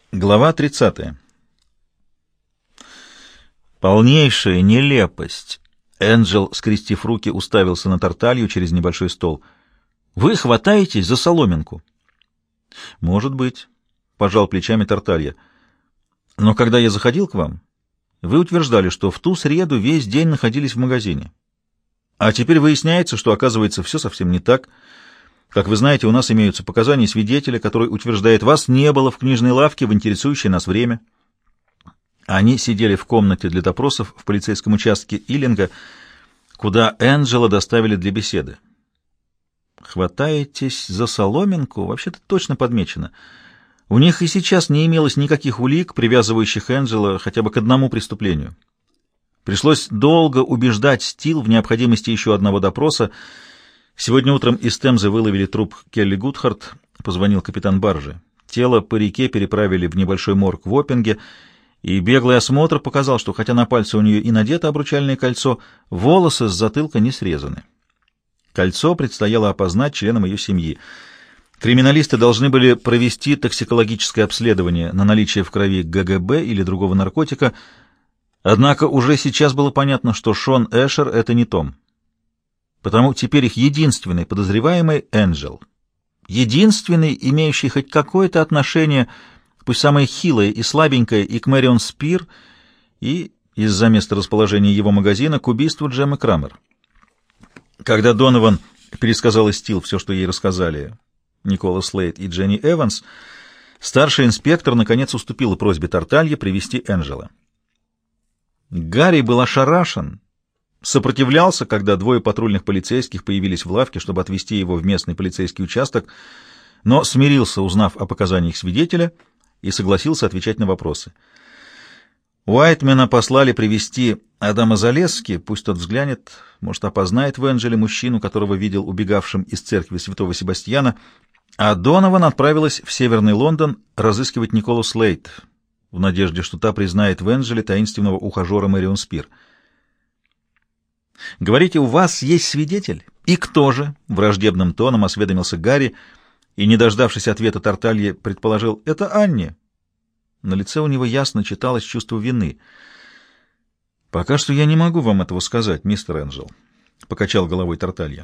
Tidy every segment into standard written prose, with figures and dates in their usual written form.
Глава 30. Полнейшая нелепость. Энджел, скрестив руки, уставился на Тарталью через небольшой стол. «Вы хватаетесь за соломинку?» «Может быть», — пожал плечами Тарталья. «Но когда я заходил к вам, вы утверждали, что в ту среду весь день находились в магазине. А теперь выясняется, что, оказывается, все совсем не так. Как вы знаете, у нас имеются показания свидетеля, который утверждает, вас не было в книжной лавке в интересующее нас время». Они сидели в комнате для допросов в полицейском участке Иллинга, куда Энджела доставили для беседы. «Хватаетесь за соломинку?» Вообще-то точно подмечено. У них и сейчас не имелось никаких улик, привязывающих Энджела хотя бы к одному преступлению. Пришлось долго убеждать Стил в необходимости еще одного допроса. Сегодня утром из Темзы выловили труп Келли Гудхарт, позвонил капитан баржи. Тело по реке переправили в небольшой морг в Оппинге, и беглый осмотр показал, что хотя на пальце у нее и надето обручальное кольцо, волосы с затылка не срезаны. Кольцо предстояло опознать членам ее семьи. Криминалисты должны были провести токсикологическое обследование на наличие в крови ГГБ или другого наркотика, однако уже сейчас было понятно, что Шон Эшер — это не Том. Потому теперь их единственный подозреваемый — Энджел. Единственный, имеющий хоть какое-то отношение, пусть самое хилое и слабенькое, и к Мэрион Спир, и, из-за места расположения его магазина, к убийству Джеммы Крамер. Когда Донован пересказала Стил все, что ей рассказали Никола Слейд и Дженни Эванс, старший инспектор наконец уступила просьбе Тарталья привести Энджела. Гарри был ошарашен, сопротивлялся, когда двое патрульных полицейских появились в лавке, чтобы отвезти его в местный полицейский участок, но смирился, узнав о показаниях свидетеля, и согласился отвечать на вопросы. Уайтмена послали привести Адама Залесски, пусть тот взглянет, может, опознает в Энджеле мужчину, которого видел убегавшим из церкви святого Себастьяна, а Донован отправилась в Северный Лондон разыскивать Николу Слейд, в надежде, что та признает в Энджеле таинственного ухажера Мэрион Спир. «Говорите, у вас есть свидетель? И кто же?» — враждебным тоном осведомился Гарри, и, не дождавшись ответа Тарталье, предположил: «Это Анни». На лице у него ясно читалось чувство вины. «Пока что я не могу вам этого сказать, мистер Энджел», — покачал головой Тарталья.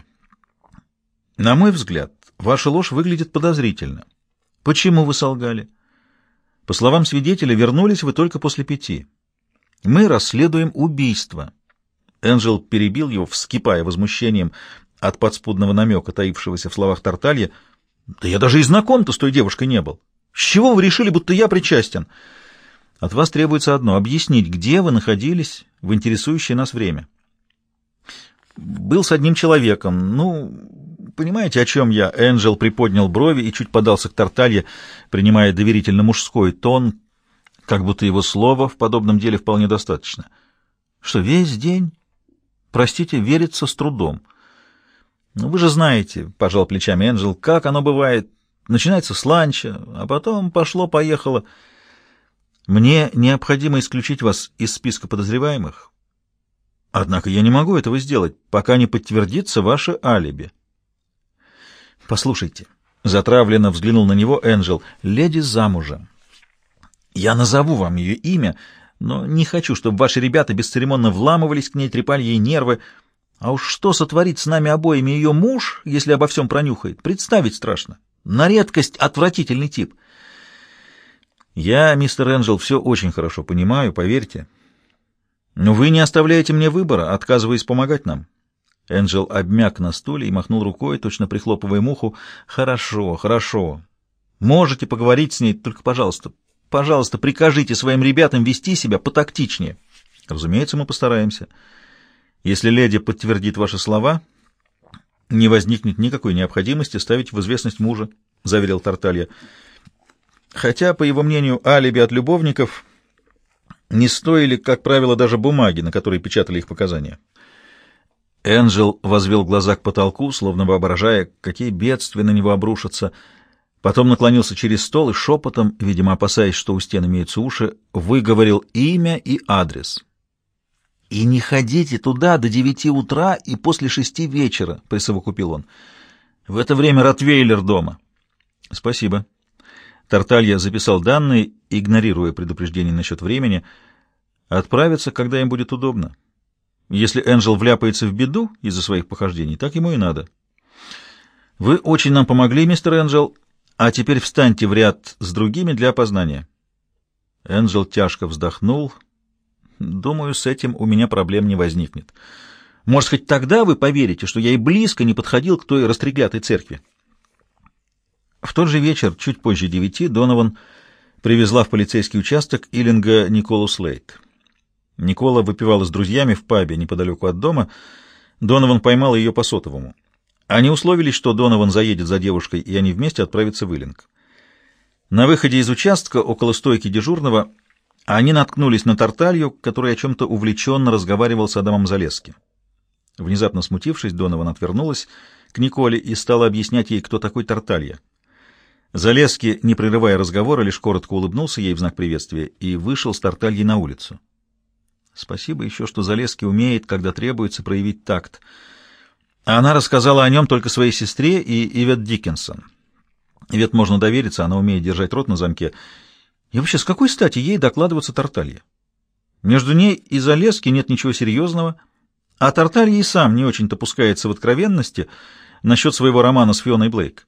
«На мой взгляд, ваша ложь выглядит подозрительно. Почему вы солгали? По словам свидетеля, вернулись вы только после 5. Мы расследуем убийство». Энджел перебил его, вскипая возмущением от подспудного намека, таившегося в словах Тарталья. «Да я даже и знаком-то с той девушкой не был. С чего вы решили, будто я причастен?» «От вас требуется одно — объяснить, где вы находились в интересующее нас время». «Был с одним человеком. Ну, понимаете, о чем я?» Энджел приподнял брови и чуть подался к Тарталье, принимая доверительно мужской тон, как будто его слова в подобном деле вполне достаточно. «Что, весь день? Простите, верится с трудом». «Ну, вы же знаете, — пожал плечами Энджел, — как оно бывает. Начинается с ланча, а потом пошло-поехало. Мне необходимо исключить вас из списка подозреваемых. Однако я не могу этого сделать, пока не подтвердится ваше алиби». «Послушайте», — затравленно взглянул на него Энджел, — «леди замужем. Я назову вам ее имя, но не хочу, чтобы ваши ребята бесцеремонно вламывались к ней, трепали ей нервы. А уж что сотворит с нами обоими ее муж, если обо всем пронюхает, представить страшно. На редкость отвратительный тип». «Я, мистер Энджел, все очень хорошо понимаю, поверьте. Но вы не оставляете мне выбора, отказываясь помогать нам». Энджел обмяк на стуле и махнул рукой, точно прихлопывая муху. «Хорошо, хорошо. Можете поговорить с ней, только, пожалуйста, пожалуйста, прикажите своим ребятам вести себя потактичнее». «Разумеется, мы постараемся. Если леди подтвердит ваши слова, не возникнет никакой необходимости ставить в известность мужа», — заверил Тарталья. Хотя, по его мнению, алиби от любовников не стоили, как правило, даже бумаги, на которой печатали их показания. Энджел возвел глаза к потолку, словно воображая, какие бедствия на него обрушатся. Потом наклонился через стол и шепотом, видимо, опасаясь, что у стен имеются уши, выговорил имя и адрес. «И не ходите туда до 9 утра и после 6 вечера», — присовокупил он. «В это время Ротвейлер дома». «Спасибо». Тарталья записал данные, игнорируя предупреждение насчет времени. Отправиться, когда им будет удобно. Если Энджел вляпается в беду из-за своих похождений, так ему и надо. Вы очень нам помогли, мистер Энджел, а теперь встаньте в ряд с другими для опознания. Энджел тяжко вздохнул. Думаю, с этим у меня проблем не возникнет. Может, хоть тогда вы поверите, что я и близко не подходил к той расстреклятой церкви. В тот же вечер, чуть позже 9, Донован привезла в полицейский участок Иллинга Николу Слейд. Никола выпивала с друзьями в пабе неподалеку от дома. Донован поймал ее по сотовому. Они условились, что Донован заедет за девушкой, и они вместе отправятся в Иллинг. На выходе из участка, около стойки дежурного, они наткнулись на Тарталью, который о чем-то увлеченно разговаривал с Адамом Залесски. Внезапно смутившись, Донован отвернулась к Николе и стала объяснять ей, кто такой Тарталья. Залесски, не прерывая разговора, лишь коротко улыбнулся ей в знак приветствия и вышел с Тартальей на улицу. Спасибо еще, что Залесски умеет, когда требуется, проявить такт. Она рассказала о нем только своей сестре и Ивет Диккенсон. Ивет можно довериться, она умеет держать рот на замке. И вообще, с какой стати ей докладываться Тарталье? Между ней и Залесски нет ничего серьезного, а Тарталья и сам не очень-то пускается в откровенности насчет своего романа с Фионой Блейк.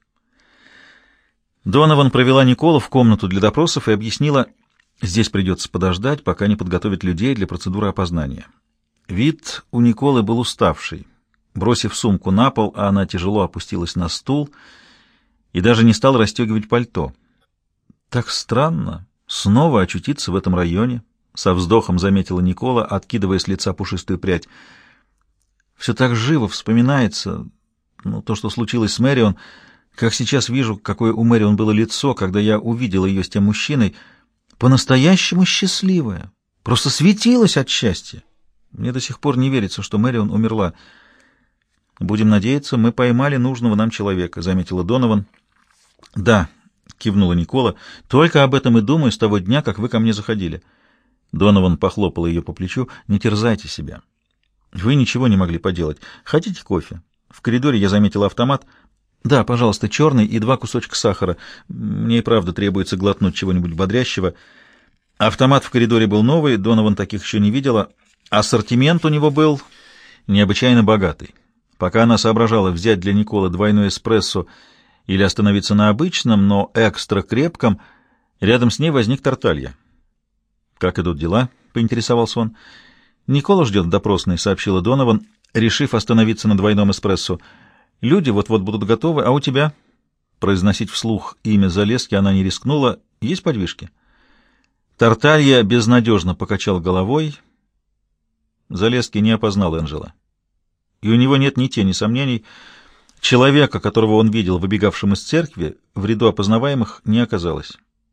Донован провела Николу в комнату для допросов и объяснила: здесь придется подождать, пока не подготовят людей для процедуры опознания. Вид у Николы был уставший. Бросив сумку на пол, она тяжело опустилась на стул и даже не стала расстегивать пальто. Так странно снова очутиться в этом районе, со вздохом заметила Никола, откидывая с лица пушистую прядь. Все так живо вспоминается, то, что случилось с Мэрион, как сейчас вижу, какое у Мэрион было лицо, когда я увидел ее с тем мужчиной, по-настоящему счастливая, просто светилась от счастья. Мне до сих пор не верится, что Мэрион умерла. Будем надеяться, мы поймали нужного нам человека, заметила Донован. Да, кивнула Никола, только об этом и думаю с того дня, как вы ко мне заходили. Донован похлопал ее по плечу. Не терзайте себя. Вы ничего не могли поделать. Хотите кофе? В коридоре я заметила автомат. Да, пожалуйста, черный и 2 кусочка сахара. Мне и правда требуется глотнуть чего-нибудь бодрящего. Автомат в коридоре был новый, Донован таких еще не видела. Ассортимент у него был необычайно богатый. Пока она соображала взять для Николы двойной эспрессо или остановиться на обычном, но экстра крепком, рядом с ней возник Тарталья. «Как идут дела?» — поинтересовался он. «Никола ждет в допросной», — сообщила Донован, решив остановиться на двойном эспрессо. «Люди вот-вот будут готовы, а у тебя?» Произносить вслух имя Залесски она не рискнула. «Есть подвижки?» Тарталья безнадежно покачал головой. Залесски не опознал Энджела. И у него нет ни тени сомнений. Человека, которого он видел выбегавшим из церкви, в ряду опознаваемых не оказалось.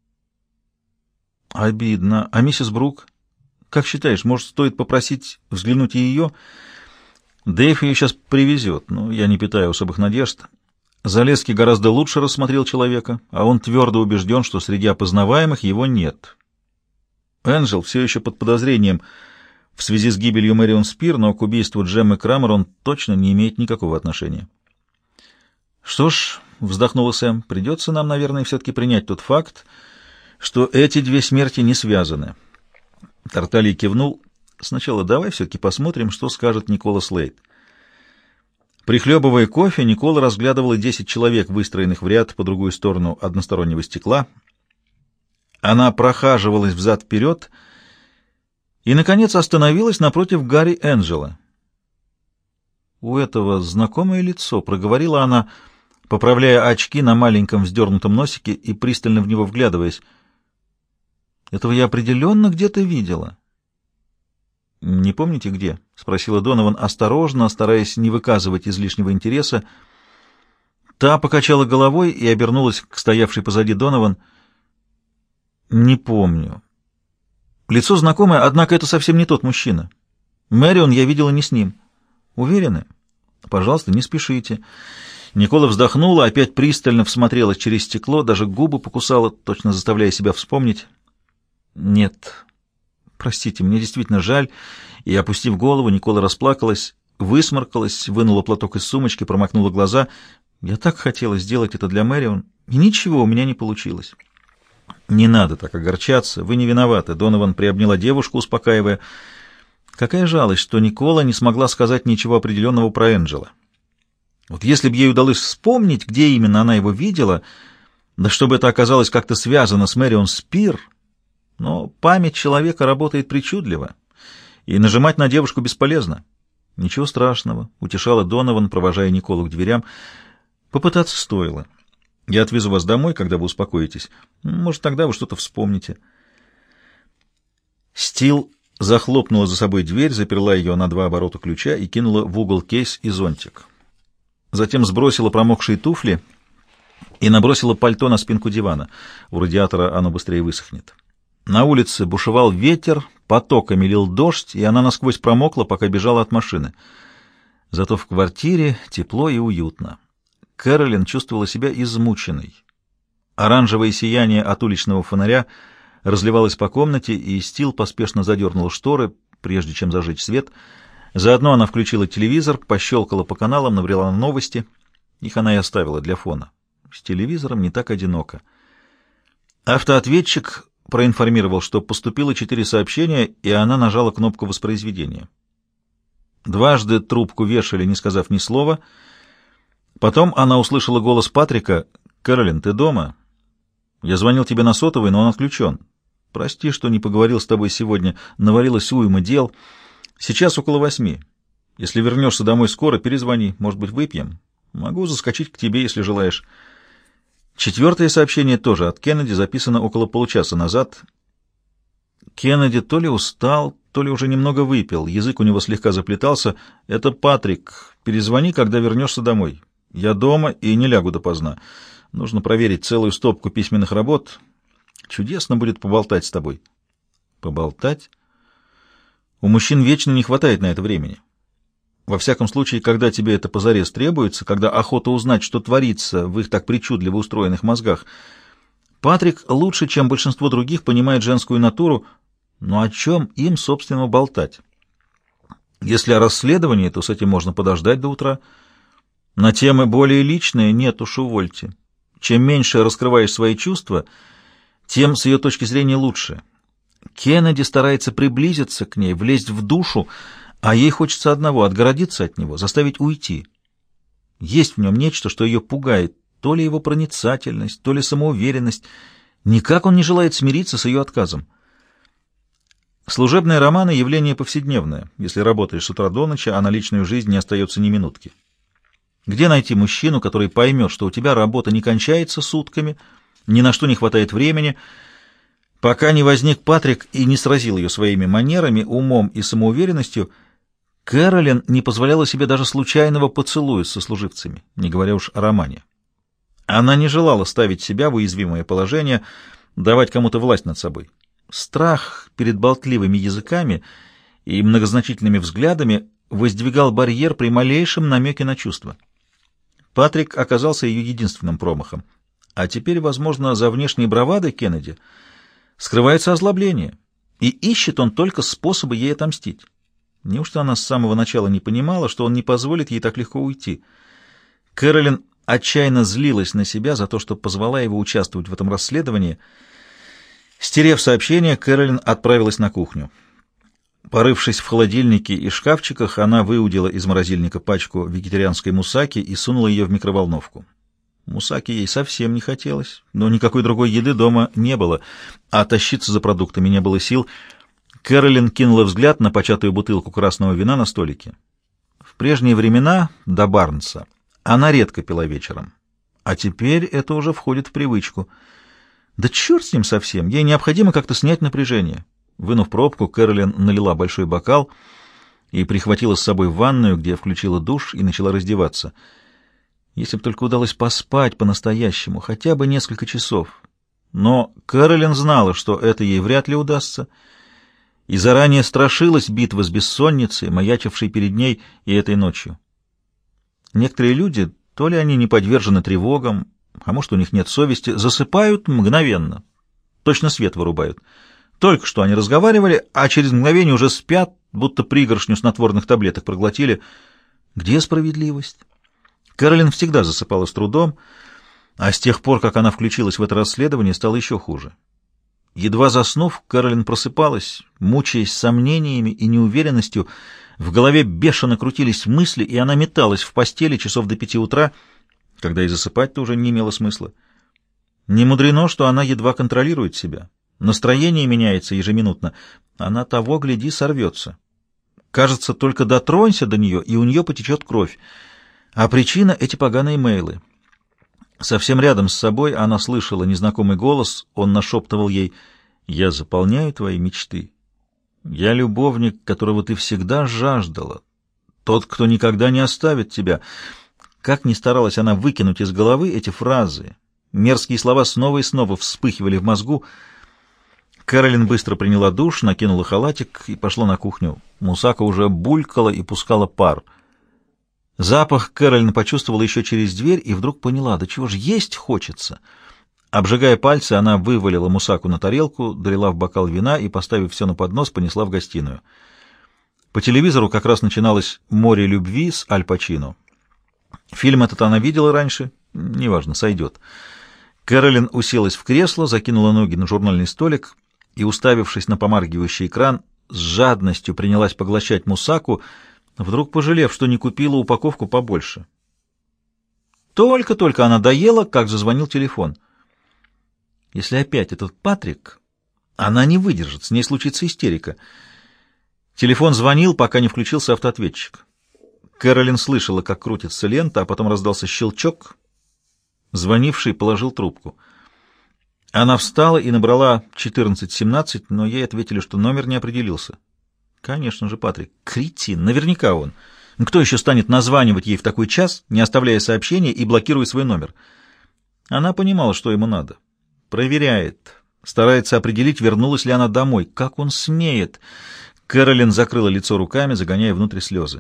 Обидно. А миссис Брук? Как считаешь, может, стоит попросить взглянуть и ее? Дэйв ее сейчас привезет, но я не питаю особых надежд. Залесски гораздо лучше рассмотрел человека, а он твердо убежден, что среди опознаваемых его нет. Энджел все еще под подозрением в связи с гибелью Мэрион Спир, но к убийству Джеммы Крамер он точно не имеет никакого отношения. «Что ж», — вздохнула Сэм, — «придется нам, наверное, все-таки принять тот факт, что эти две смерти не связаны». Тарталья кивнул. «Сначала давай все-таки посмотрим, что скажет Никола Слейд». Прихлебывая кофе, Никола разглядывала 10 человек, выстроенных в ряд по другую сторону одностороннего стекла. Она прохаживалась взад-вперед и, наконец, остановилась напротив Гарри Энджела. «У этого знакомое лицо», — проговорила она, поправляя очки на маленьком вздернутом носике и пристально в него вглядываясь. «Этого я определенно где-то видела». «Не помните, где?» — спросила Донован, осторожно, стараясь не выказывать излишнего интереса. Та покачала головой и обернулась к стоявшей позади Донован. «Не помню. Лицо знакомое, однако это совсем не тот мужчина. Мэрион я видела не с ним. Уверены? Пожалуйста, не спешите». Никола вздохнула, опять пристально всмотрелась через стекло, даже губы покусала, точно заставляя себя вспомнить. «Нет. Простите, мне действительно жаль». И, опустив голову, Никола расплакалась, высморкалась, вынула платок из сумочки, промокнула глаза. «Я так хотела сделать это для Мэрион, и ничего у меня не получилось». «Не надо так огорчаться, вы не виноваты», — Донован приобняла девушку, успокаивая. Какая жалость, что Никола не смогла сказать ничего определенного про Энджела. Вот если бы ей удалось вспомнить, где именно она его видела, да чтобы это оказалось как-то связано с Мэрион Спир, но память человека работает причудливо, и нажимать на девушку бесполезно. «Ничего страшного», — утешала Донован, провожая Николу к дверям. «Попытаться стоило. Я отвезу вас домой, когда вы успокоитесь. Может, тогда вы что-то вспомните». Стил захлопнула за собой дверь, заперла ее на 2 оборота ключа и кинула в угол кейс и зонтик. Затем сбросила промокшие туфли и набросила пальто на спинку дивана. У радиатора оно быстрее высохнет. На улице бушевал ветер, потоками лил дождь, и она насквозь промокла, пока бежала от машины. Зато в квартире тепло и уютно. Кэролин чувствовала себя измученной. Оранжевое сияние от уличного фонаря разливалось по комнате, и Стил поспешно задернула шторы, прежде чем зажечь свет. Заодно она включила телевизор, пощелкала по каналам, набрела на новости. Их она и оставила для фона. С телевизором не так одиноко. Автоответчик проинформировал, что поступило 4 сообщения, и она нажала кнопку воспроизведения. Дважды трубку вешали, не сказав ни слова. Потом она услышала голос Патрика. «Кэролин, ты дома? Я звонил тебе на сотовый, но он отключен. Прости, что не поговорил с тобой сегодня. Навалилось уйма дел. Сейчас около 8. Если вернешься домой скоро, перезвони. Может быть, выпьем? Могу заскочить к тебе, если желаешь». 4 сообщение тоже от Кеннеди, записано около получаса назад. Кеннеди то ли устал, то ли уже немного выпил. Язык у него слегка заплетался. «Это Патрик. Перезвони, когда вернешься домой. Я дома и не лягу допоздна. Нужно проверить целую стопку письменных работ. Чудесно будет поболтать с тобой». «Поболтать?» У мужчин вечно не хватает на это времени. Во всяком случае, когда тебе это позарез требуется, когда охота узнать, что творится в их так причудливо устроенных мозгах. Патрик лучше, чем большинство других, понимает женскую натуру, но о чем им, собственно, болтать? Если о расследовании, то с этим можно подождать до утра. На темы более личные нет уж, увольте. Чем меньше раскрываешь свои чувства, тем с ее точки зрения лучше. Кеннеди старается приблизиться к ней, влезть в душу, а ей хочется одного — отгородиться от него, заставить уйти. Есть в нем нечто, что ее пугает, то ли его проницательность, то ли самоуверенность. Никак он не желает смириться с ее отказом. Служебные романы — явление повседневное. Если работаешь с утра до ночи, а на личную жизнь не остается ни минутки. Где найти мужчину, который поймет, что у тебя работа не кончается сутками, ни на что не хватает времени, пока не возник Патрик и не сразил ее своими манерами, умом и самоуверенностью? Кэролин не позволяла себе даже случайного поцелуя со служивцами, не говоря уж о романе. Она не желала ставить себя в уязвимое положение, давать кому-то власть над собой. Страх перед болтливыми языками и многозначительными взглядами воздвигал барьер при малейшем намеке на чувства. Патрик оказался ее единственным промахом. А теперь, возможно, за внешней бравадой Кеннеди скрывается озлобление, и ищет он только способы ей отомстить. Неужто она с самого начала не понимала, что он не позволит ей так легко уйти? Кэролин отчаянно злилась на себя за то, что позвала его участвовать в этом расследовании. Стерев сообщение, Кэролин отправилась на кухню. Порывшись в холодильнике и шкафчиках, она выудила из морозильника пачку вегетарианской мусаки и сунула ее в микроволновку. Мусаки ей совсем не хотелось, но никакой другой еды дома не было, а тащиться за продуктами не было сил. Кэролин кинула взгляд на початую бутылку красного вина на столике. В прежние времена, до Барнса, она редко пила вечером, а теперь это уже входит в привычку. Да черт с ним совсем, ей необходимо как-то снять напряжение. Вынув пробку, Кэролин налила большой бокал и прихватила с собой в ванную, где включила душ и начала раздеваться. Если бы только удалось поспать по-настоящему, хотя бы несколько часов. Но Кэролин знала, что это ей вряд ли удастся, и заранее страшилась битвы с бессонницей, маячившей перед ней и этой ночью. Некоторые люди, то ли они не подвержены тревогам, а может, у них нет совести, засыпают мгновенно, точно свет вырубают. Только что они разговаривали, а через мгновение уже спят, будто пригоршню снотворных таблеток проглотили. Где справедливость? Кэролин всегда засыпала с трудом, а с тех пор, как она включилась в это расследование, стало еще хуже. Едва заснув, Кэролин просыпалась, мучаясь сомнениями и неуверенностью. В голове бешено крутились мысли, и она металась в постели часов до 5 утра, когда и засыпать-то уже не имело смысла. Не мудрено, что она едва контролирует себя. Настроение меняется ежеминутно. Она того, гляди, сорвется. Кажется, только дотронься до нее, и у нее потечет кровь. А причина — эти поганые мейлы. Совсем рядом с собой она слышала незнакомый голос. Он нашептывал ей: «Я заполняю твои мечты. Я любовник, которого ты всегда жаждала. Тот, кто никогда не оставит тебя». Как ни старалась она выкинуть из головы эти фразы, мерзкие слова снова и снова вспыхивали в мозгу. Кэролин быстро приняла душ, накинула халатик и пошла на кухню. Мусака уже булькала и пускала пар. Запах Кэролин почувствовала еще через дверь и вдруг поняла, да чего ж есть хочется. Обжигая пальцы, она вывалила мусаку на тарелку, долила в бокал вина и, поставив все на поднос, понесла в гостиную. По телевизору как раз начиналось «Море любви» с Аль Пачино. Фильм этот она видела раньше, неважно, сойдет. Кэролин уселась в кресло, закинула ноги на журнальный столик и, уставившись на помаргивающий экран, с жадностью принялась поглощать мусаку, вдруг пожалев, что не купила упаковку побольше. Только-только она доела, как зазвонил телефон. Если опять этот Патрик, она не выдержит, с ней случится истерика. Телефон звонил, пока не включился автоответчик. Кэролин слышала, как крутится лента, а потом раздался щелчок. Звонивший положил трубку. Она встала и набрала 1417, но ей ответили, что номер не определился. Конечно же, Патрик. Кретин, наверняка он. Кто еще станет названивать ей в такой час, не оставляя сообщения и блокируя свой номер? Она понимала, что ему надо. Проверяет. Старается определить, вернулась ли она домой. Как он смеет? Кэролин закрыла лицо руками, загоняя внутрь слезы.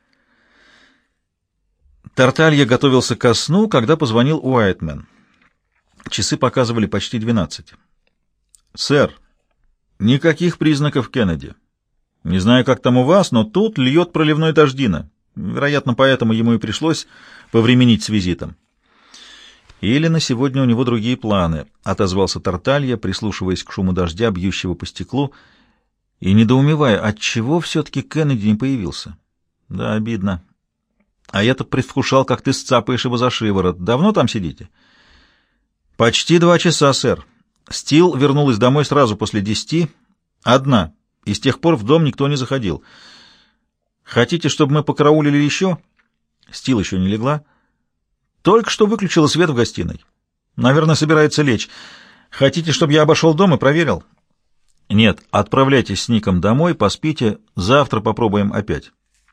Тарталья готовился ко сну, когда позвонил Уайтмен. Часы показывали почти 12. «Сэр, никаких признаков Кеннеди. Не знаю, как там у вас, но тут льет проливной дождина. Вероятно, поэтому ему и пришлось повременить с визитом». «Или на сегодня у него другие планы», — отозвался Тарталья, прислушиваясь к шуму дождя, бьющего по стеклу, и недоумевая, отчего все-таки Кеннеди не появился. «Да, обидно. А я-то предвкушал, как ты сцапаешь его за шиворот. Давно там сидите?» «Почти 2 часа, сэр. Стил вернулась домой сразу после 10, одна, и с тех пор в дом никто не заходил. Хотите, чтобы мы покараулили еще?» Стил еще не легла. «Только что выключила свет в гостиной. Наверное, собирается лечь. Хотите, чтобы я обошел дом и проверил?» «Нет, отправляйтесь с Ником домой, поспите. Завтра попробуем опять».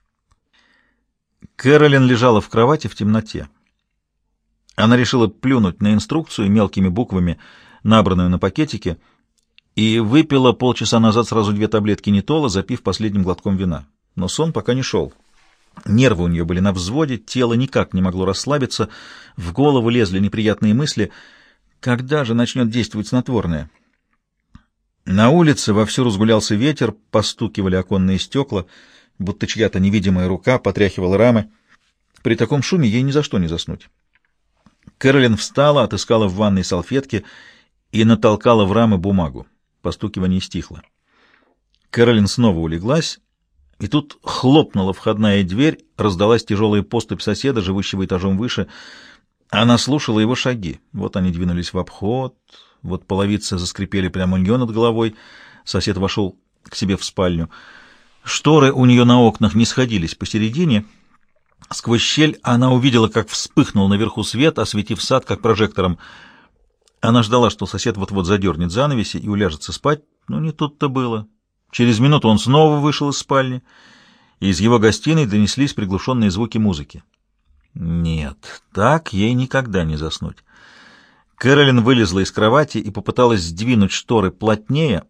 Кэролин лежала в кровати в темноте. Она решила плюнуть на инструкцию мелкими буквами, набранную на пакетике, и выпила полчаса назад сразу 2 таблетки нитола, запив последним глотком вина. Но сон пока не шел. Нервы у нее были на взводе, тело никак не могло расслабиться, в голову лезли неприятные мысли. Когда же начнет действовать снотворное? На улице вовсю разгулялся ветер, постукивали оконные стекла, будто чья-то невидимая рука потряхивала рамы. При таком шуме ей ни за что не заснуть. Кэролин встала, отыскала в ванной салфетки и натолкала в рамы бумагу. Постукивание стихло. Кэролин снова улеглась, и тут хлопнула входная дверь, раздалась тяжелая поступь соседа, живущего этажом выше. Она слушала его шаги. Вот они двинулись в обход, вот половицы заскрипели прямо у нее над головой. Сосед вошел к себе в спальню. Шторы у нее на окнах не сходились посередине. Сквозь щель она увидела, как вспыхнул наверху свет, осветив сад, как прожектором. Она ждала, что сосед вот-вот задернет занавеси и уляжется спать, но не тут-то было. Через минуту он снова вышел из спальни, и из его гостиной донеслись приглушенные звуки музыки. Нет, так ей никогда не заснуть. Кэролин вылезла из кровати и попыталась сдвинуть шторы плотнее.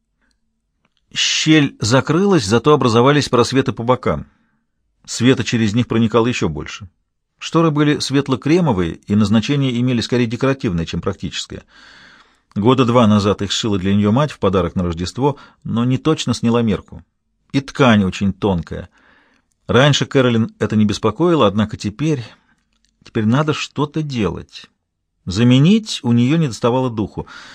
Щель закрылась, зато образовались просветы по бокам. Света через них проникало еще больше. Шторы были светло-кремовые, и назначение имели скорее декоративное, чем практическое. 2 года назад их сшила для нее мать в подарок на Рождество, но не точно сняла мерку. И ткань очень тонкая. Раньше Кэролин это не беспокоило, однако теперь надо что-то делать. Заменить у нее не доставало духу.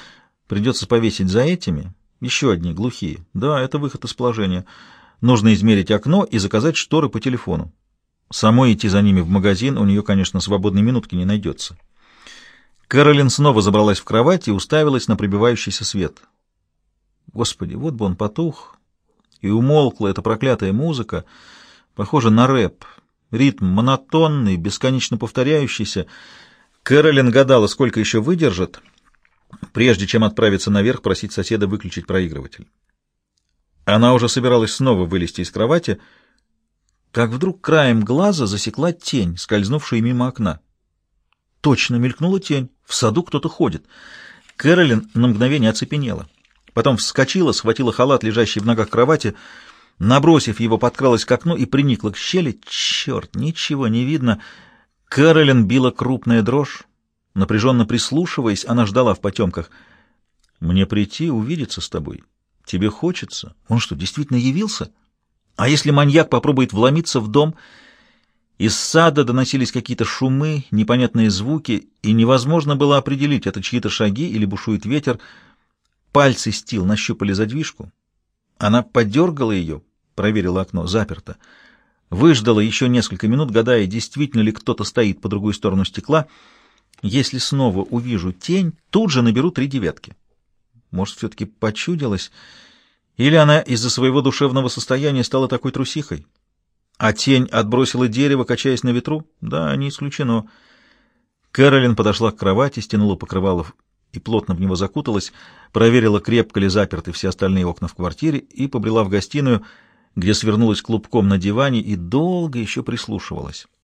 Придется повесить за этими. Еще одни, глухие. Да, это выход из положения. Нужно измерить окно и заказать шторы по телефону. Самой идти за ними в магазин у нее, конечно, свободной минутки не найдется. Кэролин снова забралась в кровать и уставилась на пробивающийся свет. Господи, вот бы он потух, и умолкла эта проклятая музыка, похожа на рэп. Ритм монотонный, бесконечно повторяющийся. Кэролин гадала, сколько еще выдержит, прежде чем отправиться наверх просить соседа выключить проигрыватель. Она уже собиралась снова вылезти из кровати, как вдруг краем глаза засекла тень, скользнувшую мимо окна. Точно мелькнула тень. В саду кто-то ходит. Кэролин на мгновение оцепенела. Потом вскочила, схватила халат, лежащий в ногах кровати, набросив его, подкралась к окну и приникла к щели. Черт, ничего не видно. Кэролин била крупная дрожь. Напряженно прислушиваясь, она ждала в потемках. «Мне прийти, увидеться с тобой? Тебе хочется? Он что, действительно явился? А если маньяк попробует вломиться в дом?» Из сада доносились какие-то шумы, непонятные звуки, и невозможно было определить, это чьи-то шаги или бушует ветер. Пальцы Стил нащупали задвижку. Она подергала ее, проверила окно, заперто. Выждала еще несколько минут, гадая, действительно ли кто-то стоит по другую сторону стекла. Если снова увижу тень, тут же наберу 3 девятки. Может, все-таки почудилась? Или она из-за своего душевного состояния стала такой трусихой? А тень отбросила дерево, качаясь на ветру? Да, не исключено. Кэролин подошла к кровати, стянула покрывало и плотно в него закуталась, проверила, крепко ли заперты все остальные окна в квартире, и побрела в гостиную, где свернулась клубком на диване и долго еще прислушивалась.